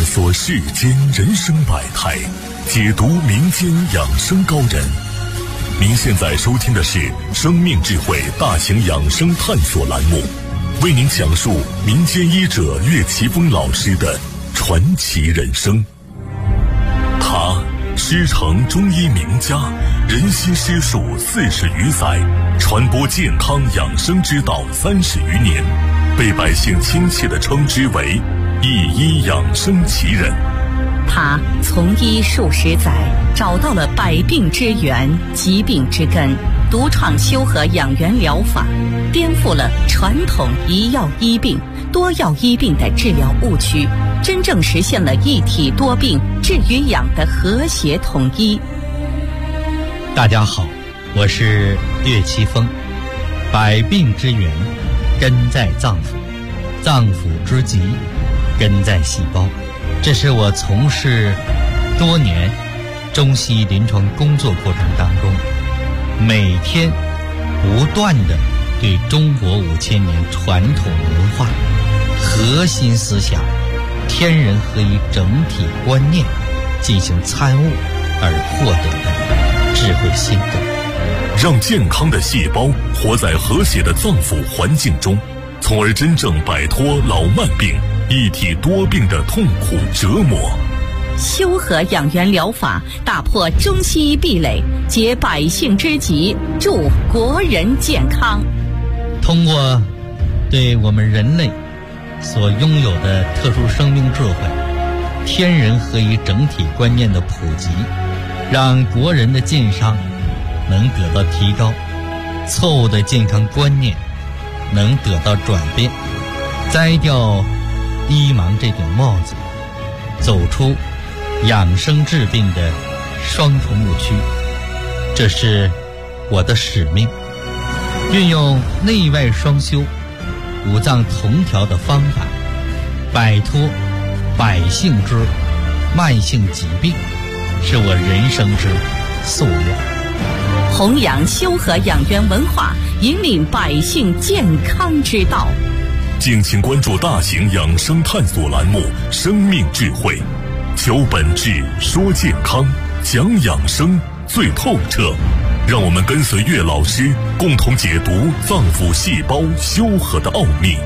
索世间人生百态，解读民间养生高人。您现在收听的是生命智慧大型养生探索栏目，为您讲述民间医者岳奇峰老师的传奇人生。他师承中医名家，人心师术40余载，传播健康养生之道30余年，被百姓亲切地称之为一医养生奇人。 他从医数十载，找到了百病之源、疾病之根，独创修和养元疗法，颠覆了传统一药医病、多药医病的治疗误区，真正实现了一体多病、治与养的和谐统一。 大家好，我是岳奇峰。百病之源根在脏腑，脏腑之疾根在细胞。这是我从事多年中西医临床工作过程当中，每天不断地对中国5000年传统文化核心思想天人合一整体观念进行参悟而获得的智慧心得， 让健康的细胞活在和谐的脏腑环境中，从而真正摆脱老慢病、一体多病的痛苦折磨。 修和养元疗法打破中西医壁垒，解百姓之急，助国人健康。 通过对我们人类所拥有的特殊生命智慧、天人合一整体观念的普及，让国人的健康能得到提高，错误的健康观念能得到转变，摘掉医盲这顶帽子，走出养生治病的双重误区。这是我的使命，运用内外双修、五脏同调的方法，摆脱百姓之慢性疾病，是我人生之夙愿。 弘扬修和养元文化，引领百姓健康之道。 敬请关注大型养生探索栏目《生命智慧》，求本质，说健康，讲养生最透彻。让我们跟随岳老师，共同解读脏腑细胞修和的奥秘。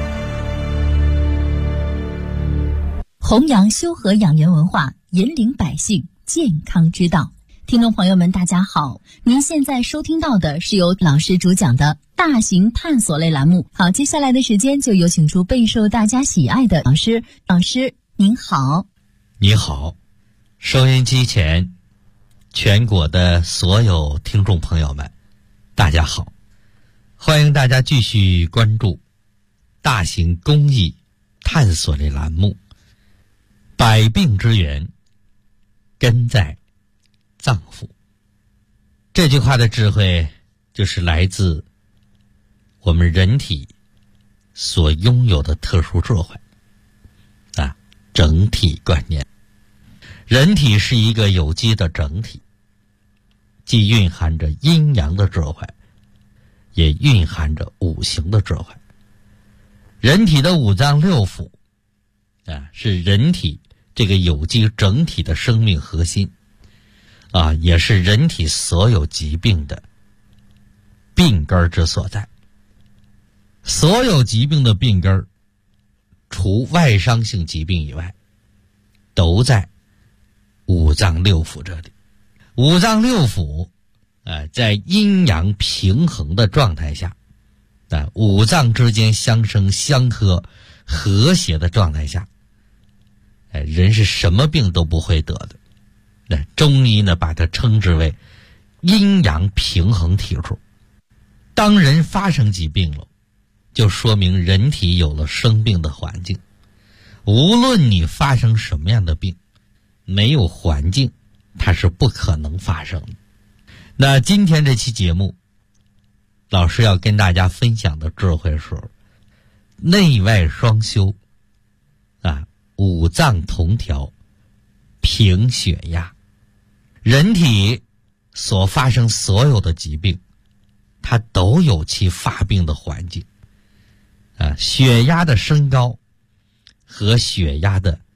弘扬修和养元文化，引领百姓健康之道。听众朋友们大家好，您现在收听到的是由老师主讲的大型探索类栏目。好，接下来的时间就有请出备受大家喜爱的老师。老师您好。 你好，收音机前全国的所有听众朋友们大家好，欢迎大家继续关注大型公益探索类栏目，百病之源根在脏腑。这句话的智慧就是来自我们人体所拥有的特殊智慧啊，整体观念。人体是一个有机的整体，既蕴含着阴阳的智慧，也蕴含着五行的智慧。人体的五脏六腑啊，是人体这个有机整体的生命核心啊，也是人体所有疾病的病根之所在。所有疾病的病根，除外伤性疾病以外，都在五脏六腑这里。五脏六腑在阴阳平衡的状态下，五脏之间相生相克和谐的状态下，人是什么病都不会得的。中医呢把它称之为阴阳平衡体质。当人发生疾病了，就说明人体有了生病的环境。无论你发生什么样的病，没有环境它是不可能发生的。那今天这期节目，老师要跟大家分享的智慧是内外双修啊，五脏同调，平血压。人体所发生所有的疾病，它都有其发病的环境血压的升高和血压的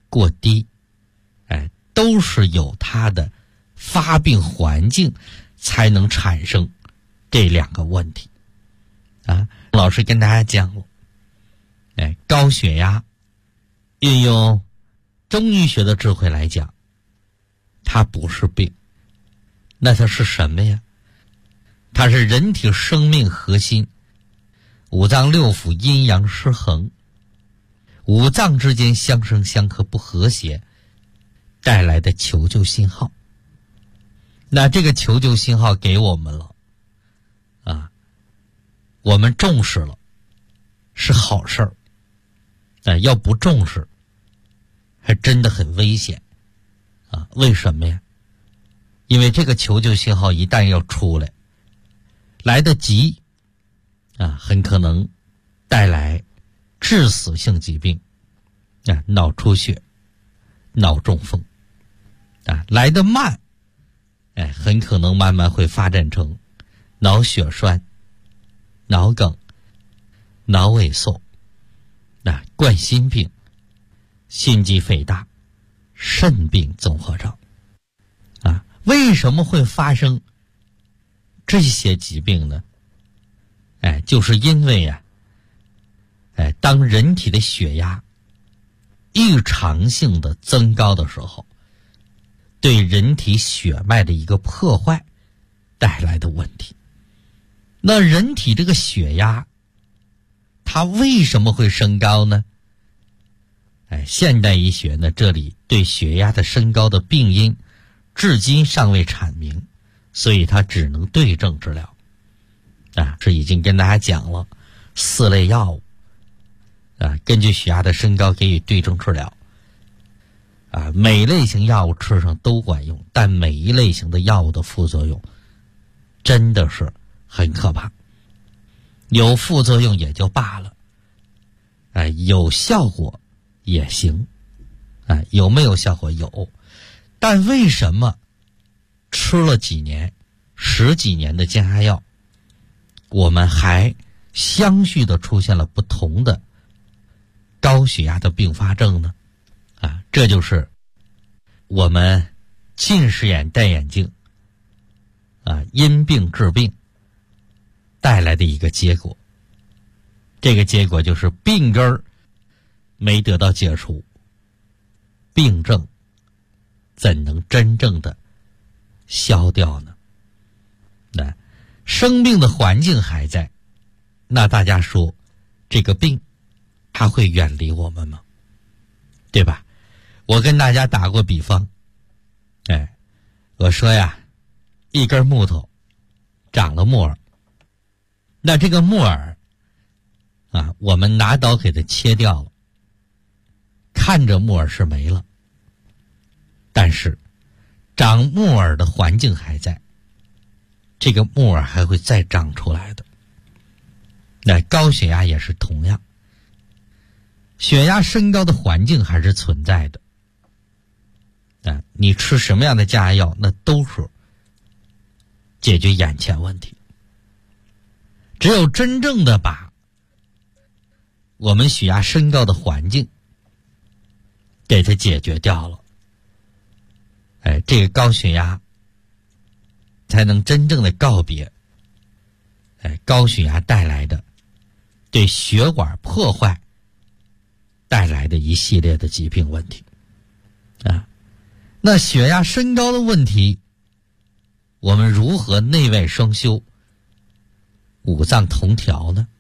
过低，都是有它的发病环境才能产生这两个问题啊。老师跟大家讲了，高血压运用中医学的智慧来讲，它不是病，那它是什么呀？它是人体生命核心五脏六腑阴阳失衡，五脏之间相生相克不和谐带来的求救信号。那这个求救信号给我们了啊，我们重视了是好事儿，但要不重视还真的很危险啊。为什么呀？因为这个求救信号一旦要出来，来得及啊，很可能带来致死性疾病啊，脑出血、脑中风啊；来得慢，很可能慢慢会发展成脑血栓、脑梗、脑萎缩啊、冠心病、心肌肥大、肾病综合征啊。为什么会发生这些疾病呢？就是因为当人体的血压异常性的增高的时候，对人体血脉的一个破坏带来的问题。那人体这个血压它为什么会升高呢？现代医学呢，这里对血压的升高的病因至今尚未阐明，所以它只能对症治疗啊。这已经跟大家讲了4类药物啊，根据血压的升高给予对症治疗啊。每类型药物吃上都管用，但每一类型的药物的副作用真的是很可怕。有副作用也就罢了，有效果也行啊。有没有效果？有，但为什么吃了几年、10几年的降压药，我们还相续的出现了不同的高血压的并发症呢？啊，这就是我们近视眼戴眼镜啊，因病治病带来的一个结果。这个结果就是病根儿没得到解除，病症怎能真正的消掉呢？那生病的环境还在，那大家说这个病它会远离我们吗？对吧？我跟大家打过比方，我说呀，一根木头长了木耳，那这个木耳啊，我们拿刀给它切掉了，看着木耳是没了，但是长木耳的环境还在，这个木耳还会再长出来的。那高血压也是同样，血压升高的环境还是存在的。你吃什么样的降压药，那都是解决眼前问题。只有真正的把我们血压升高的环境给它解决掉了，这个高血压才能真正的告别高血压带来的对血管破坏带来的一系列的疾病问题啊。那血压升高的问题，我们如何内外双修、五脏同调呢？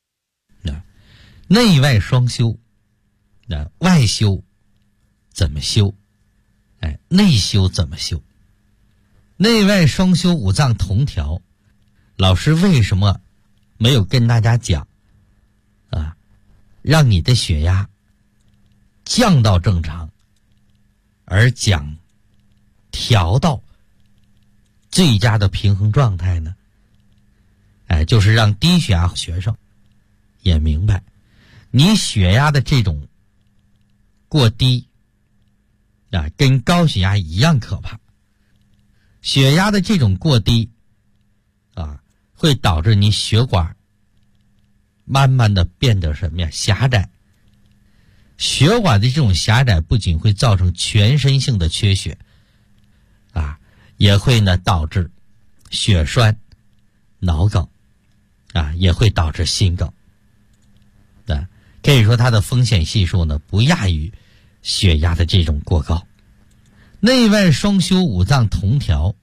内外双修，外修怎么修？内修怎么修？内外双修、五脏同调，老师为什么没有跟大家讲啊？让你的血压降到正常，而讲调到最佳的平衡状态呢？就是让低血压学生也明白，你血压的这种过低啊，跟高血压一样可怕。血压的这种过低啊，会导致你血管慢慢的变得什么呀？狭窄。 血管的这种狭窄不仅会造成全身性的缺血也会呢导致血栓、脑梗也会导致心梗可以说它的风险系数呢不亚于血压的这种过高。内外双修五脏同调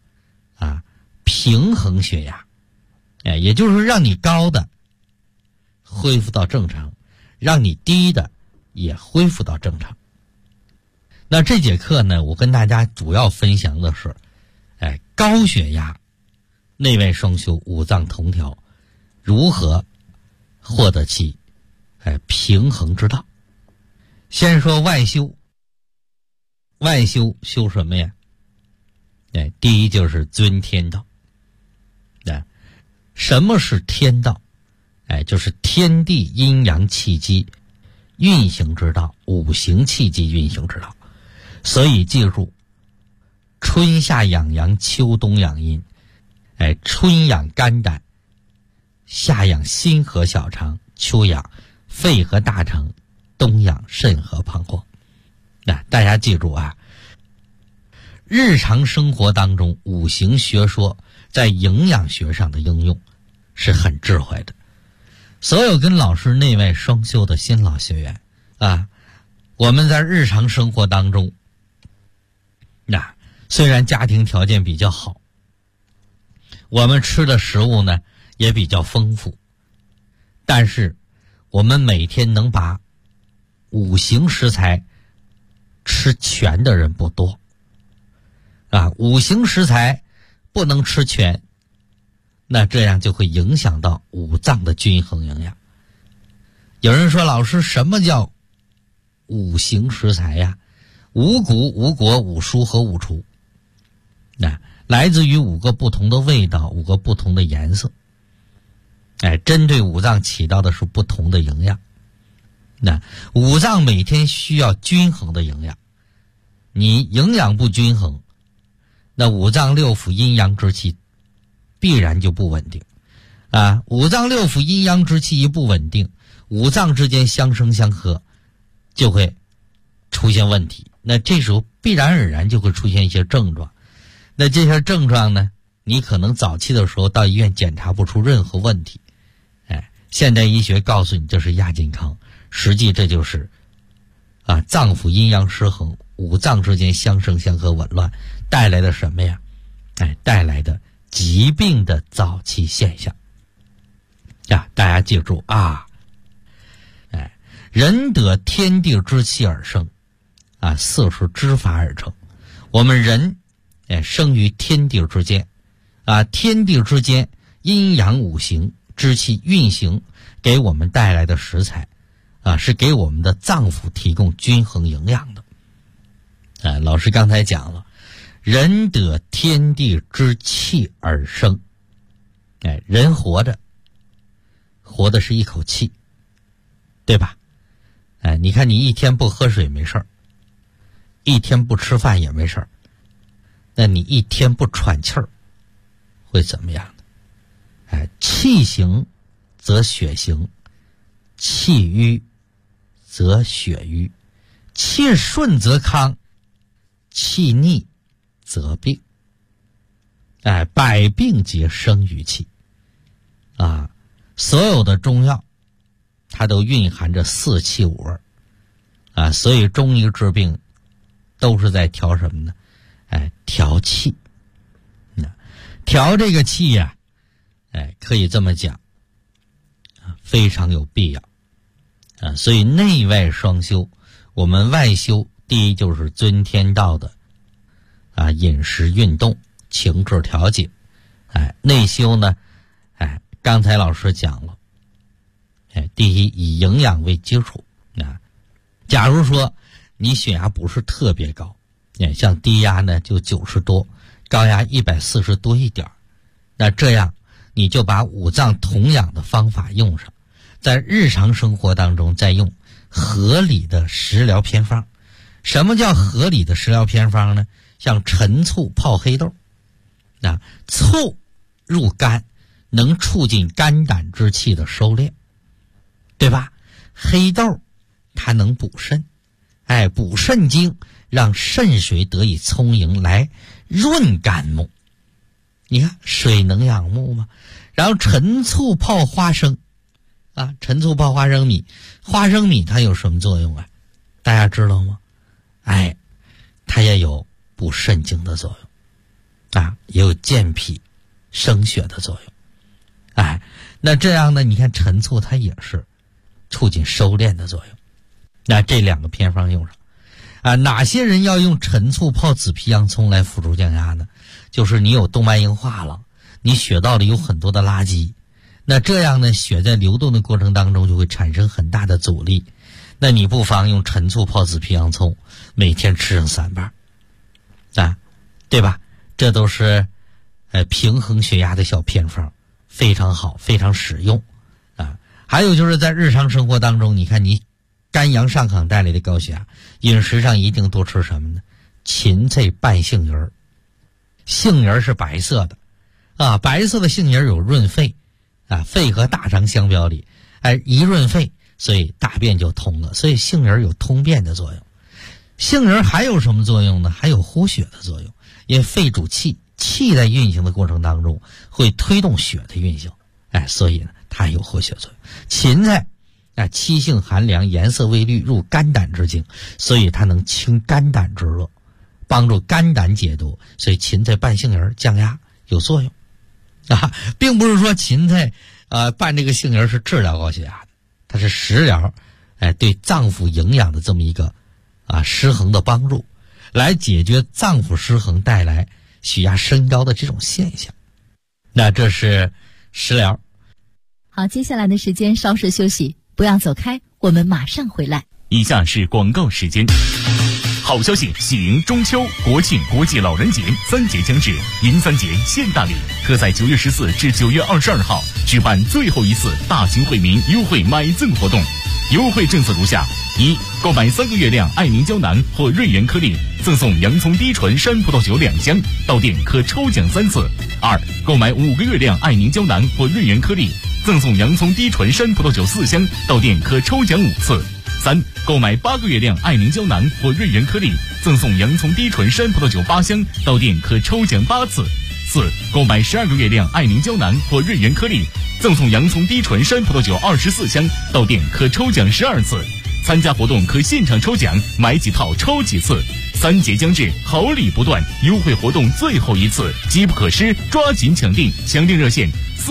平衡血压，也就是说让你高的恢复到正常，让你低的也恢复到正常。那这节课呢，我跟大家主要分享的是高血压内外双修五脏同调如何获得其平衡之道。先说外修，外修修什么呀？第一就是遵天道。什么是天道？就是天地阴阳气机运行之道，五行气机运行之道。所以记住，春夏养阳，秋冬养阴。春养肝胆，夏养心和小肠，秋养肺和大肠，冬养肾和膀胱。大家记住日常生活当中五行学说在营养学上的应用是很智慧的。所有跟老师内外双修的新老学员我们在日常生活当中虽然家庭条件比较好，我们吃的食物呢也比较丰富，但是我们每天能把五行食材吃全的人不多五行食材不能吃全，那这样就会影响到五脏的均衡营养。有人说，老师，什么叫五行食材呀？五谷、五果、五蔬和五畜，来自于五个不同的味道，五个不同的颜色，针对五脏起到的是不同的营养。五脏每天需要均衡的营养，你营养不均衡，那五脏六腑阴阳之气必然就不稳定五脏六腑阴阳之气一不稳定，五脏之间相生相克就会出现问题。那这时候必然而然就会出现一些症状，那这些症状呢，你可能早期的时候到医院检查不出任何问题，现代医学告诉你这是亚健康，实际这就是脏腑阴阳失衡，五脏之间相生相克紊乱带来的什么呀？带来的疾病的早期现象大家记住人得天地之气而生四是之法而成。我们人生于天地之间天地之间阴阳五行之气运行给我们带来的食材是给我们的脏腑提供均衡营养的。老师刚才讲了，人得天地之气而生。人活的是一口气，对吧？你看你一天不喝水没事儿，一天不吃饭也没事儿，那你一天不喘气儿会怎么样呢？气行则血行，气瘀则血瘀，气顺则康，气逆则病。百病皆生于气所有的中药它都蕴含着四气五味所以中医治病都是在调什么呢？调气。调这个气呀可以这么讲非常有必要所以内外双修，我们外修第一就是遵天道的饮食运动情志调节。内修呢刚才老师讲了第一以营养为基础假如说你血压不是特别高像低压呢就90多，高压140多一点，那这样你就把五脏同养的方法用上，在日常生活当中再用合理的食疗偏方。什么叫合理的食疗偏方呢？像陈醋泡黑豆醋入肝能促进肝胆之气的收敛，对吧？黑豆它能补肾，补肾精，让肾水得以充盈，来润肝木。你看水能养目吗？然后陈醋泡花生陈醋泡花生米，花生米它有什么作用大家知道吗？它也有补肾精的作用也有健脾生血的作用。那这样呢，你看陈醋它也是促进收敛的作用。那这两个偏方用上哪些人要用陈醋泡紫皮洋葱来辅助降压呢？就是你有动脉硬化了，你血道里有很多的垃圾，那这样呢，血在流动的过程当中就会产生很大的阻力。那你不妨用陈醋泡紫皮洋葱，每天吃上3瓣对吧？这都是平衡血压的小偏方，非常好，非常实用还有就是在日常生活当中，你看你肝阳上亢带来的高血压，饮食上一定多吃什么呢？芹菜拌杏仁。杏仁是白色的白色的杏仁有润肺肺和大肠相表里一润肺，所以大便就通了，所以杏仁有通便的作用。杏仁还有什么作用呢？还有护血的作用，因为肺主气，气在运行的过程当中会推动血的运行所以呢它有活血作用。芹菜气性寒凉，颜色微绿，入肝胆之经，所以它能清肝胆之热，帮助肝胆解毒，所以芹菜拌杏仁降压有作用并不是说芹菜拌这个杏仁是治疗高血压的，它是食疗对脏腑营养的这么一个失衡的帮助，来解决脏腑失衡带来血压升高的这种现象。那这是食疗。 好，接下来的时间稍事休息，不要走开，我们马上回来。 以下是广告时间。好消息，喜迎中秋、国庆、国际老人节3节将至，银3节现大礼，特在9月14至9月22号举办最后一次大型惠民优惠买赠活动。优惠政策如下：一、购买3个月亮爱凝胶囊或瑞元颗粒，赠送洋葱低醇山葡萄酒2箱，到店可抽奖3次；二、购买5个月亮爱凝胶囊或瑞元颗粒，赠送洋葱低醇山葡萄酒4箱，到店可抽奖5次；三、购买8个月亮爱凝胶囊或瑞元颗粒，赠送洋葱低醇山葡萄酒8箱，到店可抽奖8次；四、购买12个月亮爱凝胶囊或瑞元颗粒，赠送洋葱低醇山葡萄酒24箱，到店可抽奖12次。参加活动可现场抽奖，买几套抽几次。3节将至，好礼不断，优惠活动最后一次，机不可失，抓紧抢订！抢订热线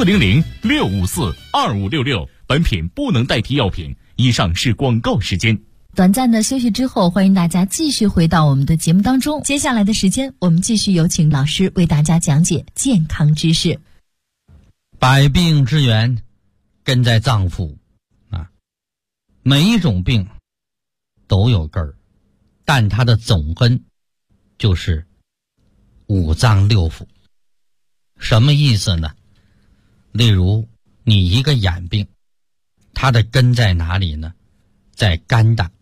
400-654-2566。本品不能代替药品。以上是广告时间。 短暂的休息之后，欢迎大家继续回到我们的节目当中。接下来的时间，我们继续有请老师为大家讲解健康知识。 百病之源根在脏腑每一种病都有根儿，但它的总根就是五脏六腑。什么意思呢？例如你一个眼病，它的根在哪里呢？在肝胆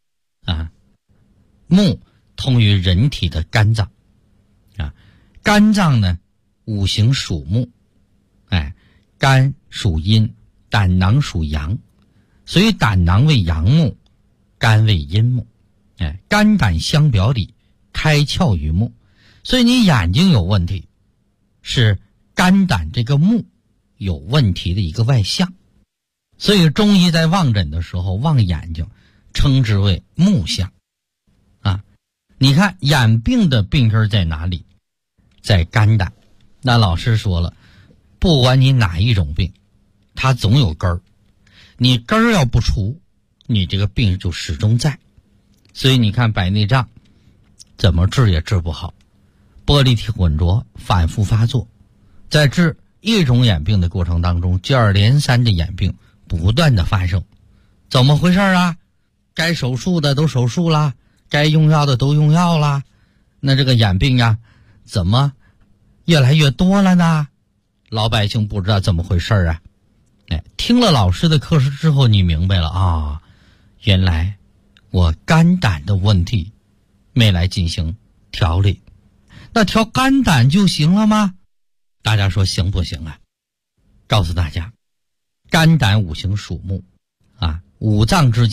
目通于人体的肝脏肝脏呢五行属木，肝属阴，胆囊属阳，所以胆囊为阳木，肝为阴木，肝胆相表里，开窍于目，所以你眼睛有问题，是肝胆这个目有问题的一个外象。所以中医在望诊的时候望眼睛称之为目象你看眼病的病根在哪里？在肝胆。那老师说了，不管你哪一种病，它总有根儿，你根儿要不除，你这个病就始终在。所以你看白内障怎么治也治不好，玻璃体混浊反复发作，在治一种眼病的过程当中，接二连三的眼病不断的发生。怎么回事啊？该手术的都手术啦，该用药的都用药啦，那这个眼病怎么越来越多了呢？老百姓不知道怎么回事啊。听了老师的课时之后，你明白了原来我肝胆的问题没来进行调理，那调肝胆就行了吗？大家说行不行啊？告诉大家，肝胆五行属木五脏之间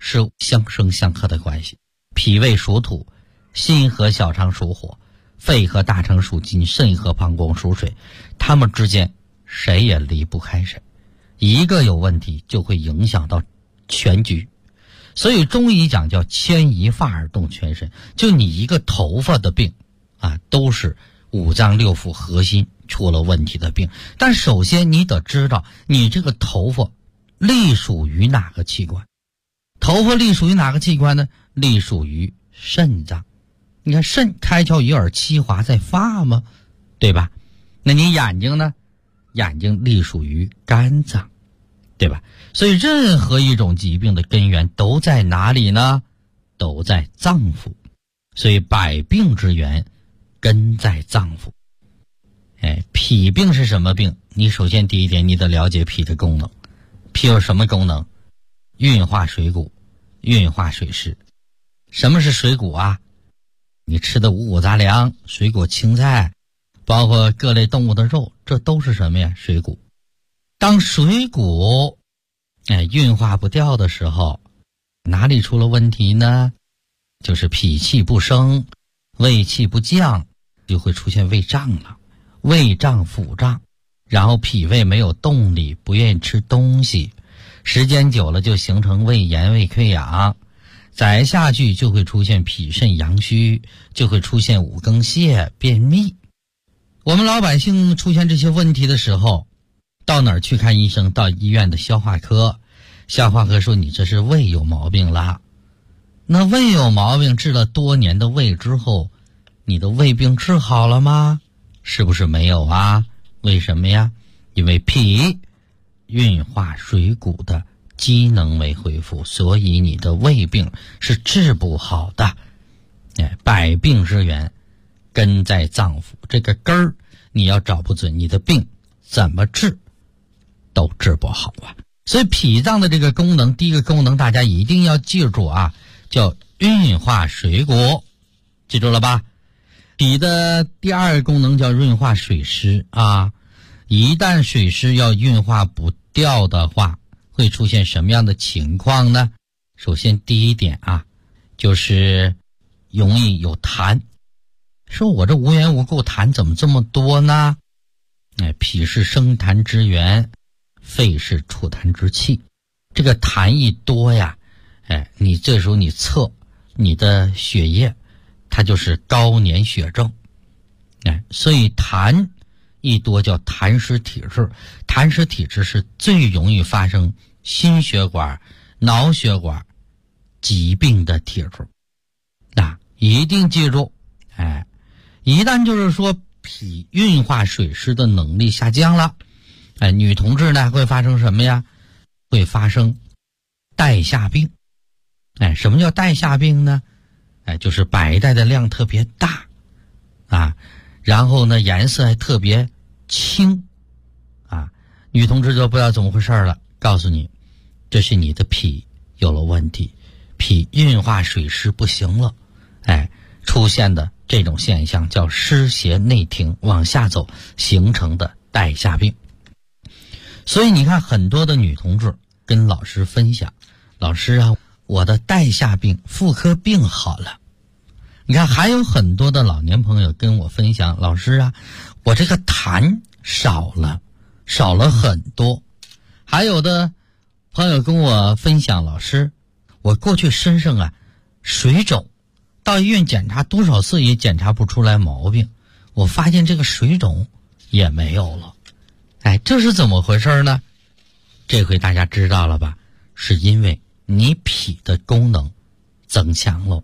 是相生相克的关系。脾胃属土，心和小肠属火，肺和大肠属金，肾和膀胱属水，他们之间谁也离不开谁，一个有问题就会影响到全局。所以中医讲叫牵一发而动全身，就你一个头发的病啊，都是五脏六腑核心出了问题的病。但首先你得知道你这个头发隶属于哪个器官。头发隶属于哪个器官呢？隶属于肾脏。你看肾开窍于耳，七华在发嘛，对吧？那你眼睛呢？眼睛隶属于肝脏，对吧？所以任何一种疾病的根源都在哪里呢？都在脏腑。所以百病之源根在脏腑。脾病是什么病？你首先第一点你得了解脾的功能。脾有什么功能？运化水谷，运化水湿。什么是水谷啊？你吃的五谷杂粮、水果青菜，包括各类动物的肉，这都是什么呀？水谷。当水谷运化不掉的时候，哪里出了问题呢？就是脾气不升，胃气不降，就会出现胃胀了，胃胀腹胀，然后脾胃没有动力，不愿意吃东西，时间久了就形成胃炎、胃溃疡，再下去就会出现脾肾阳虚，就会出现五更泻、便秘。我们老百姓出现这些问题的时候，到哪儿去看医生？到医院的消化科，消化科说你这是胃有毛病了。那胃有毛病，治了多年的胃之后，你的胃病治好了吗？是不是没有啊？为什么呀？因为脾运化水谷的机能没恢复，所以你的胃病是治不好的。百病之源根在脏腑，这个根儿你要找不准，你的病怎么治都治不好啊。所以脾脏的这个功能，第一个功能大家一定要记住啊，叫运化水谷，记住了吧？脾的第二个功能叫润化水湿啊。一旦水湿要运化不掉的话，会出现什么样的情况呢？首先第一点啊，就是容易有痰。说我这无缘无故痰怎么这么多呢？脾是生痰之源，肺是储痰之器。这个痰一多呀，你这时候你测你的血液，它就是高粘血症。所以痰一多叫痰湿体质。痰湿体质是最容易发生心血管、脑血管疾病的体质。一定记住，一旦就是说脾运化水湿的能力下降了，女同志呢会发生什么呀？会发生带下病。什么叫带下病呢？就是白带的量特别大啊，然后呢颜色还特别青啊，女同志就不知道怎么回事了。告诉你，这是你的脾有了问题，脾运化水湿不行了，出现的这种现象叫湿邪内停，往下走形成的带下病。所以你看很多的女同志跟老师分享，老师啊，我的带下病妇科病好了。你看还有很多的老年朋友跟我分享，老师啊，我这个痰少了很多。还有的朋友跟我分享，老师，我过去身上啊水肿，到医院检查多少次也检查不出来毛病，我发现这个水肿也没有了。这是怎么回事呢？这回大家知道了吧？是因为你脾的功能增强了。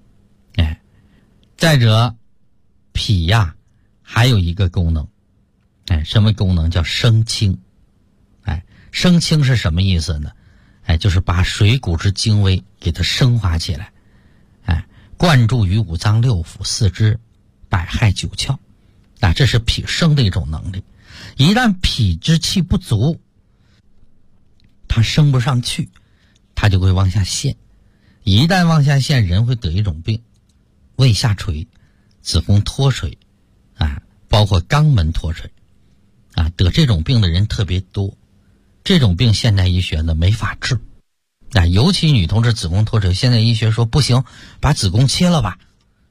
再者，脾呀还有一个功能，什么功能？叫升清。升清是什么意思呢？就是把水谷之精微给它升华起来，灌注于五脏六腑、四肢、百骸九窍，这是脾升的一种能力。一旦脾之气不足，它升不上去，它就会往下陷。一旦往下陷，人会得一种病，胃下垂、子宫脱垂包括肛门脱垂得这种病的人特别多。这种病现代医学呢没法治， 尤其女同志子宫脱垂，现在医学说不行，把子宫切了吧，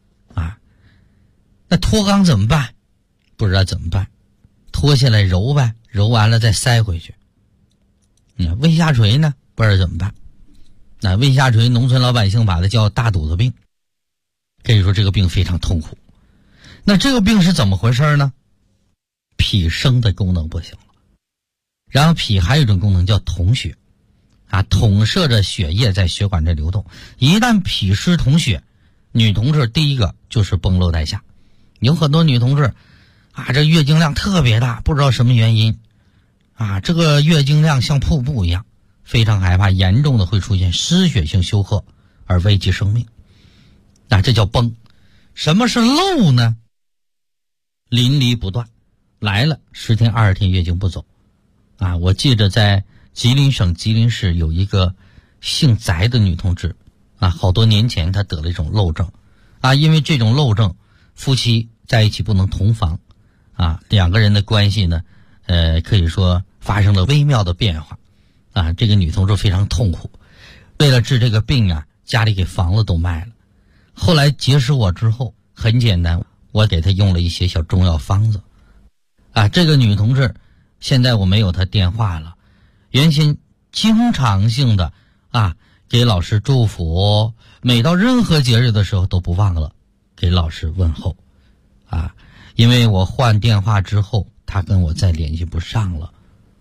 那脱肛怎么办？不知道怎么办，脱下来揉呗，揉完了再塞回去。胃下垂呢，不知道怎么办。胃下垂，农村老百姓把它叫大肚子病，可以说这个病非常痛苦。那这个病是怎么回事呢？脾升的功能不行了，然后脾还有一种功能叫统血，统摄着血液在血管这流动。一旦脾湿统血，女同志第一个就是崩漏带下。有很多女同志这月经量特别大，不知道什么原因这个月经量像瀑布一样，非常害怕，严重的会出现失血性休克而危及生命。这叫崩。什么是漏呢？淋漓不断，来了10天20天月经不走我记得在吉林省吉林市有一个姓翟的女同志好多年前她得了一种漏症因为这种漏症，夫妻在一起不能同房两个人的关系呢可以说发生了微妙的变化这个女同志非常痛苦，为了治这个病家里给房子都卖了。后来结识我之后很简单，我给她用了一些小中药方子这个女同志现在我没有她电话了，原先经常性的给老师祝福，每到任何节日的时候都不忘了给老师问候因为我换电话之后她跟我再联系不上了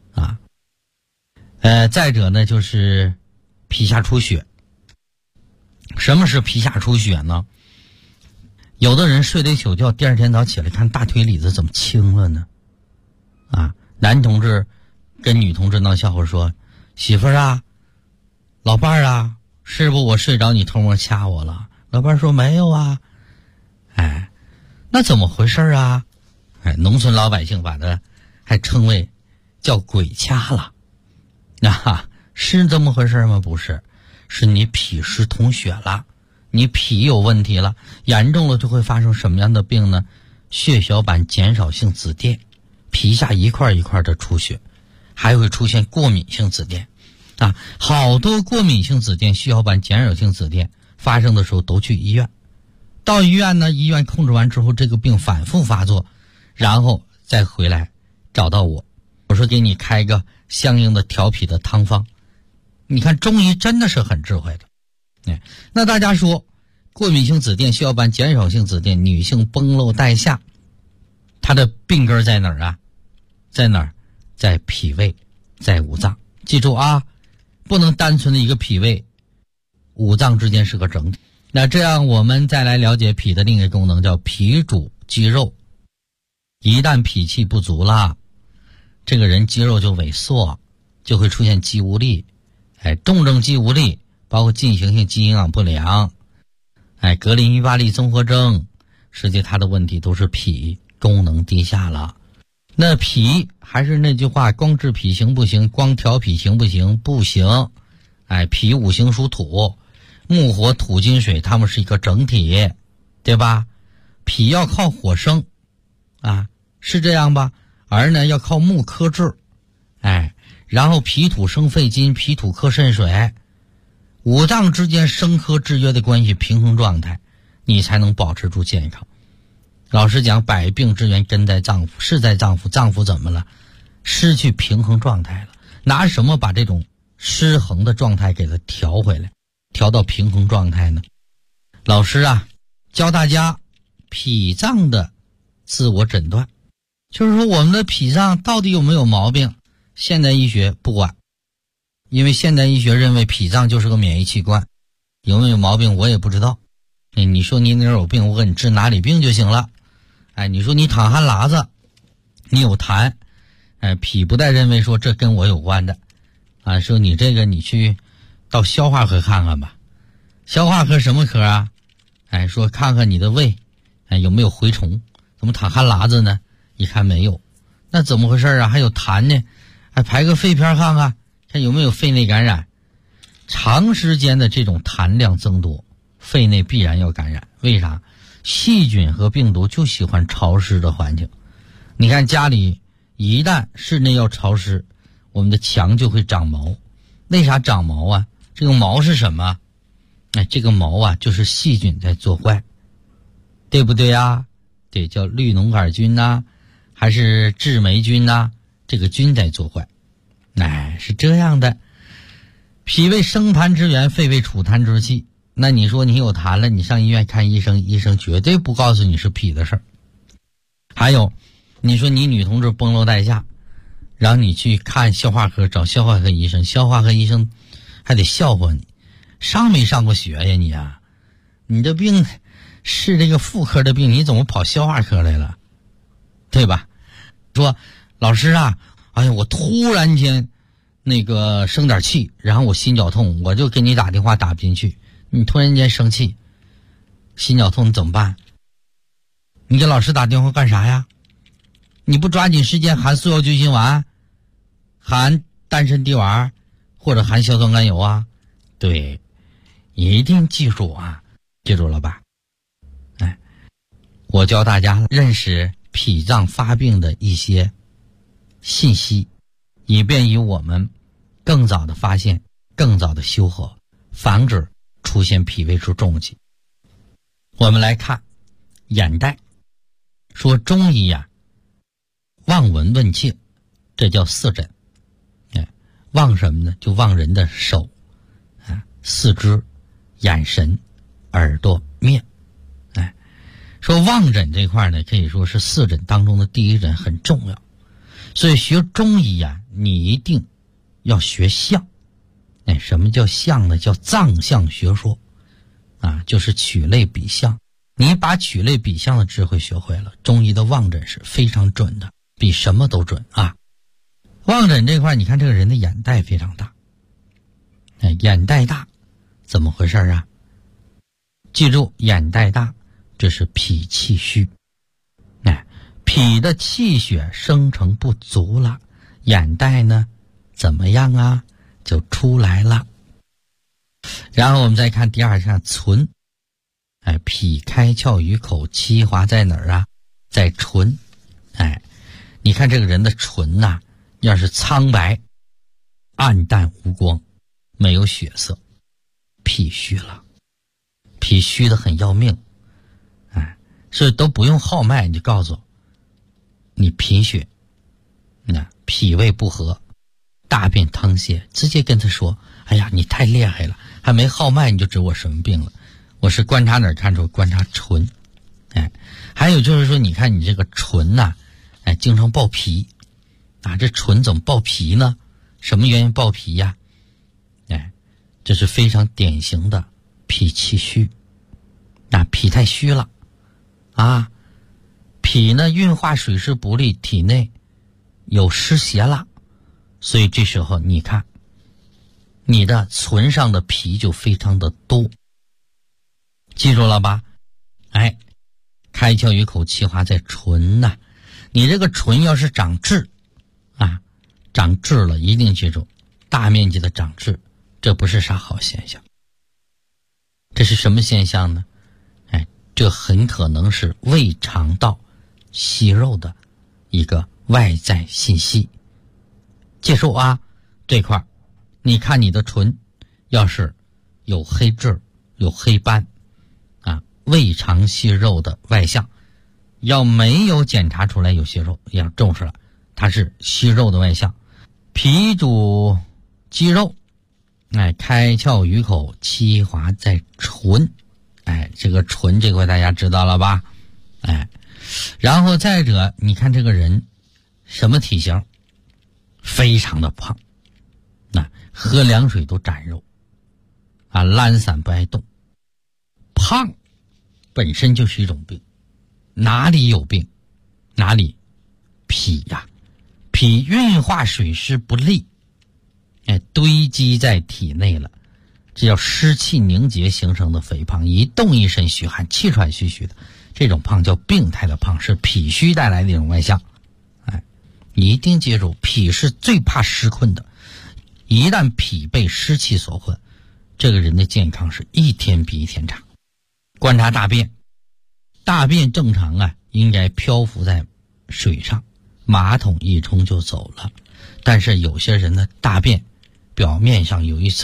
再者呢就是皮下出血。什么是皮下出血呢？有的人睡了一宿觉，第二天早起来看大腿里子怎么青了呢男同志跟女同志闹笑话说，媳妇儿老伴儿是不我睡着你偷摸掐我了？老伴儿说没有那怎么回事农村老百姓把它还称为叫鬼掐了是这么回事吗？不是，是你脾湿统血了，你脾有问题了，严重了就会发生什么样的病呢？血小板减少性紫癜，皮下一块一块的出血，还会出现过敏性紫癜好多过敏性紫癜、血小板减少性紫癜发生的时候都去医院，到医院呢，医院控制完之后这个病反复发作，然后再回来找到我说给你开个相应的调脾的汤方。你看中医真的是很智慧的那大家说过敏性紫癜、血小板减少性紫癜、女性崩漏带下，它的病根在哪儿在哪儿？在脾胃，在五脏。记住不能单纯的一个脾胃，五脏之间是个整体。那这样我们再来了解脾的另一个功能，叫脾主肌肉。一旦脾气不足了，这个人肌肉就萎缩，就会出现肌无力重症肌无力，包括进行性肌营养不良格林伊巴利综合征，实际它的问题都是脾功能低下了。那脾还是那句话，光治脾行不行？光调脾行不行？不行脾五行属土，木火土金水，它们是一个整体，对吧？脾要靠火生是这样吧？而呢要靠木克制然后脾土生肺金，脾土克肾水，五脏之间生克制约的关系平衡状态，你才能保持住健康。老实讲，百病之源根在脏腑，是在脏腑，脏腑怎么了？失去平衡状态了。拿什么把这种失衡的状态给它调回来，调到平衡状态呢？老师教大家脾脏的自我诊断，就是说我们的脾脏到底有没有毛病？现代医学不管，因为现代医学认为脾脏就是个免疫器官，有没有毛病我也不知道。你说你哪有病，我给你治哪里病就行了。你说你淌汗喇子，你有痰，脾不带认为说这跟我有关的说你这个你去到消化科看看吧。消化科什么科说看看你的胃有没有蛔虫，怎么淌汗喇子呢？一看没有，那怎么回事还有痰呢？排个肺片看看，看有没有肺内感染。长时间的这种痰量增多，肺内必然要感染。为啥？细菌和病毒就喜欢潮湿的环境。你看家里一旦室内要潮湿，我们的墙就会长毛。为啥长毛这个毛是什么？这个毛啊，就是细菌在作怪，对不对呀？对，叫绿脓杆菌呐，还是治霉菌呐？这个菌在作怪。是这样的。脾为生痰之源，肺为储痰之器。那你说你有痰了，你上医院看医生，医生绝对不告诉你是脾的事儿。还有，你说你女同志崩漏带下，然后你去看消化科，找消化科医生，消化科医生还得笑话你，上没上过学呀你啊？你这病是这个妇科的病，你怎么跑消化科来了？对吧？说老师啊，哎呀，我突然间那个生点气，然后我心绞痛，我就给你打电话打不进去。你突然间生气，心绞痛，你怎么办？你给老师打电话干啥呀？你不抓紧时间含速效救心丸，含丹参地丸，或者含硝酸甘油啊？对，一定记住啊，记住了吧？我教大家认识脾脏发病的一些信息，以便于我们更早的发现，更早的修和，防止出现脾胃出重疾。我们来看眼袋，说中医呀，望闻问切，这叫四诊。望什么呢？就望人的手四肢、眼神、耳朵、面。说望诊这块呢，可以说是四诊当中的第一诊，很重要。所以学中医啊，你一定要学象。什么叫象呢？叫藏象学说就是取类比象。你把取类比象的智慧学会了，中医的望诊是非常准的，比什么都准啊。望诊这块，你看这个人的眼袋非常大，眼袋大怎么回事啊？记住，眼袋大这是脾气虚，脾的气血生成不足了，眼袋呢怎么样啊？就出来了。然后我们再看第二项存，脾开窍于口，气滑在哪儿啊？在唇。你看这个人的唇呐，要是苍白、暗淡无光，没有血色，脾虚了，脾虚的很要命。所以都不用号脉，你就告诉你贫血，脾胃不和，大便溏泻，直接跟他说，哎呀，你太厉害了，还没号脉你就知我什么病了。我是观察哪儿看出？观察唇。还有就是说，你看你这个唇呐，经常爆皮这唇怎么爆皮呢？什么原因爆皮呀？这是非常典型的脾气虚，脾太虚了脾呢运化水湿不利，体内有湿邪了，所以这时候你看你的唇上的皮就非常的多，记住了吧？开窍于口，气滑在唇呐。你这个唇要是长痣长痣了，一定记住，大面积的长痣，这不是啥好现象。这是什么现象呢？这很可能是胃肠道息肉的一个外在信息。记住这块你看你的唇要是有黑痣、有黑斑胃肠息肉的外象，要没有检查出来有息肉，要重视了，它是息肉的外象。脾主肌肉，开窍于口，气滑在唇。这个唇这块大家知道了吧？然后再者，你看这个人什么体型？非常的胖，喝凉水都沾肉懒散不爱动。胖本身就是一种病，哪里有病？哪里？脾呀，脾运化水湿不利，堆积在体内了。这叫湿气凝结形成的肥胖，一动一身虚汗，气喘吁吁的，这种胖叫病态的胖，是脾虚带来的一种外象。你一定记住，脾是最怕湿困的，一旦脾被湿气所困，这个人的健康是一天比一天差。观察大便，大便正常应该漂浮在水上，马桶一冲就走了，但是有些人的大便表面上有一层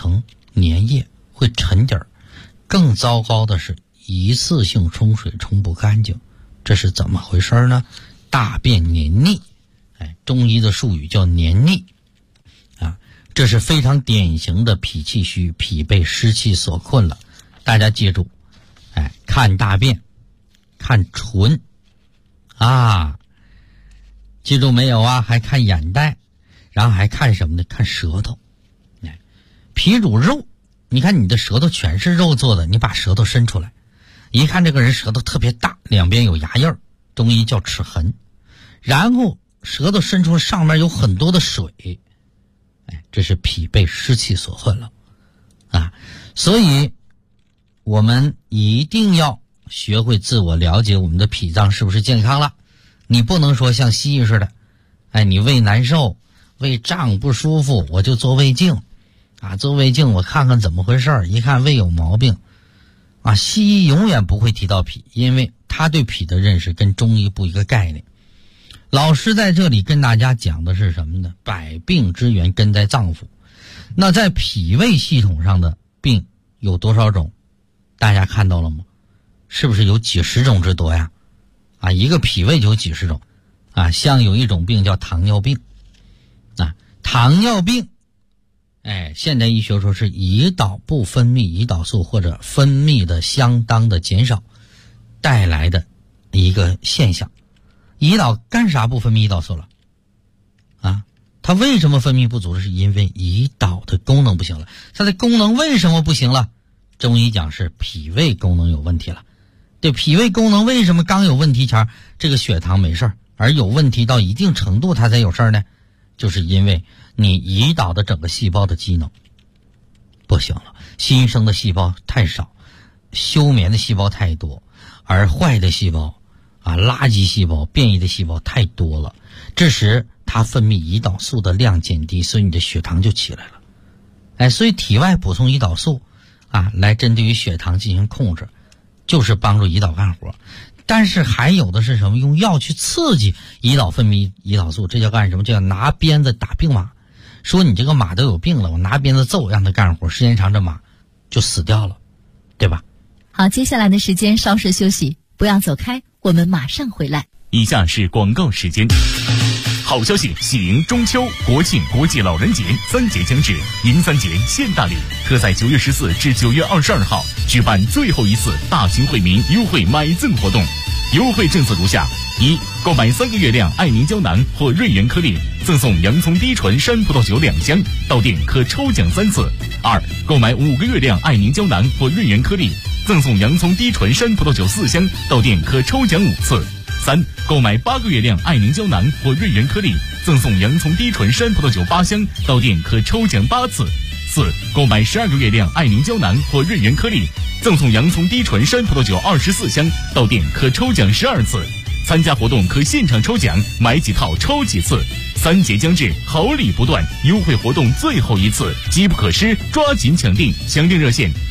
粘液，会沉底儿。更糟糕的是一次性冲水冲不干净，这是怎么回事呢？大便黏腻，中医的术语叫黏腻啊，这是非常典型的脾气虚，脾被湿气所困了。大家记住，看大便，看唇啊，记住没有啊？还看眼袋，然后还看什么呢？看舌头。脾主肉，你看你的舌头全是肉做的，你把舌头伸出来，一看这个人舌头特别大，两边有牙印儿，中医叫齿痕。然后舌头伸出来，上面有很多的水，这是脾被湿气所困了啊。所以我们一定要学会自我了解我们的脾脏是不是健康了。你不能说像西医似的，你胃难受，胃胀不舒服，我就做胃镜啊，做胃镜我看看怎么回事，一看胃有毛病啊。西医永远不会提到脾，因为他对脾的认识跟中医不一个概念。老师在这里跟大家讲的是什么呢？百病之源根在脏腑。那在脾胃系统上的病有多少种？大家看到了吗？是不是有几十种之多呀？啊，一个脾胃就有几十种啊。像有一种病叫糖尿病啊，糖尿病现代医学说是胰岛不分泌胰岛素或者分泌的相当的减少带来的一个现象。胰岛干啥不分泌胰岛素了啊？它为什么分泌不足？是因为胰岛的功能不行了。它的功能为什么不行了？中医讲是脾胃功能有问题了。对，脾胃功能为什么刚有问题前这个血糖没事，而有问题到一定程度它才有事呢？就是因为你胰岛的整个细胞的机能不行了，新生的细胞太少，休眠的细胞太多，而坏的细胞垃圾细胞、变异的细胞太多了，这时它分泌胰岛素的量减低，所以你的血糖就起来了。所以体外补充胰岛素来针对于血糖进行控制，就是帮助胰岛干活。但是还有的是什么？用药去刺激胰岛分泌胰岛素，这叫干什么？这叫拿鞭子打病马。说你这个马都有病了，我拿鞭子揍让它干活，时间长这马就死掉了，对吧？ 好，接下来的时间稍事休息，不要走开，我们马上回来。 以下是广告时间。好消息，喜迎中秋、国庆、国际老人节3节将至，迎3节献大礼，特在9月14至9月22号举办最后一次大型惠民优惠买赠活动。优惠政策如下：一、购买3个月亮爱凝胶囊或瑞元颗粒，赠送洋葱低醇山葡萄酒2箱，到店可抽奖3次；二、购买5个月亮爱凝胶囊或瑞元颗粒，赠送洋葱低醇山葡萄酒4箱，到店可抽奖5次；三、购买8个月亮爱凝胶囊或瑞元颗粒，赠送洋葱低醇山葡萄酒8箱，到店可抽奖8次；四、购买12个月亮爱凝胶囊或瑞元颗粒，赠送洋葱低醇山葡萄酒24箱，到店可抽奖12次。参加活动可现场抽奖，买几套抽几次。3节将至，好礼不断，优惠活动最后一次，机不可失，抓紧抢订。详订热线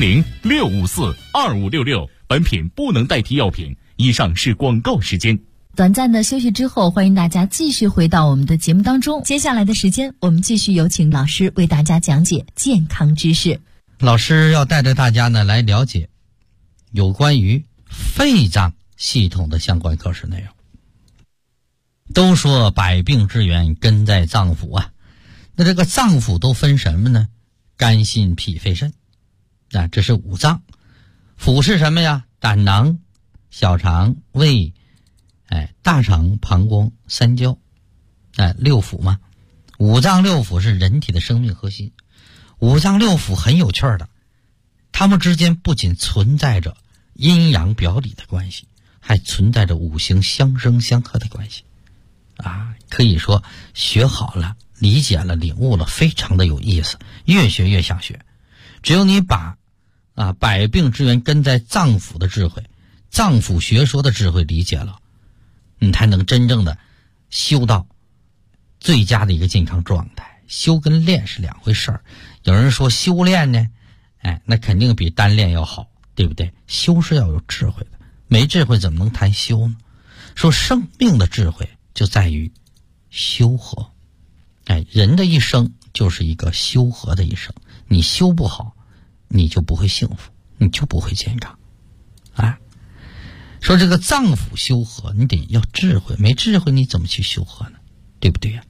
400-654-2566。本品不能代替药品。以上是广告时间。 短暂的休息之后，欢迎大家继续回到我们的节目当中。接下来的时间，我们继续有请老师为大家讲解健康知识。 老师要带着大家呢来了解有关于肺脏系统的相关课时内容。都说百病之源根在脏腑啊，那这个脏腑都分什么呢？肝、心、脾、肺、肾这是五脏。腑是什么呀？胆囊、小肠、胃、大肠、膀胱、三焦六腑嘛。五脏六腑是人体的生命核心。五脏六腑很有趣的，它们之间不仅存在着阴阳表里的关系，还存在着五行相生相克的关系可以说学好了、理解了、领悟了，非常的有意思，越学越想学。只有你把百病之源根在脏腑的智慧、脏腑学说的智慧理解了，你才能真正的修到最佳的一个健康状态。修跟练是两回事儿。有人说修炼呢，那肯定比单练要好，对不对？修是要有智慧的，没智慧怎么能谈修呢？说生命的智慧就在于修和。人的一生就是一个修和的一生。你修不好，你就不会幸福，你就不会健康。说这个脏腑修和，你得要智慧，没智慧你怎么去修和呢？对不对呀？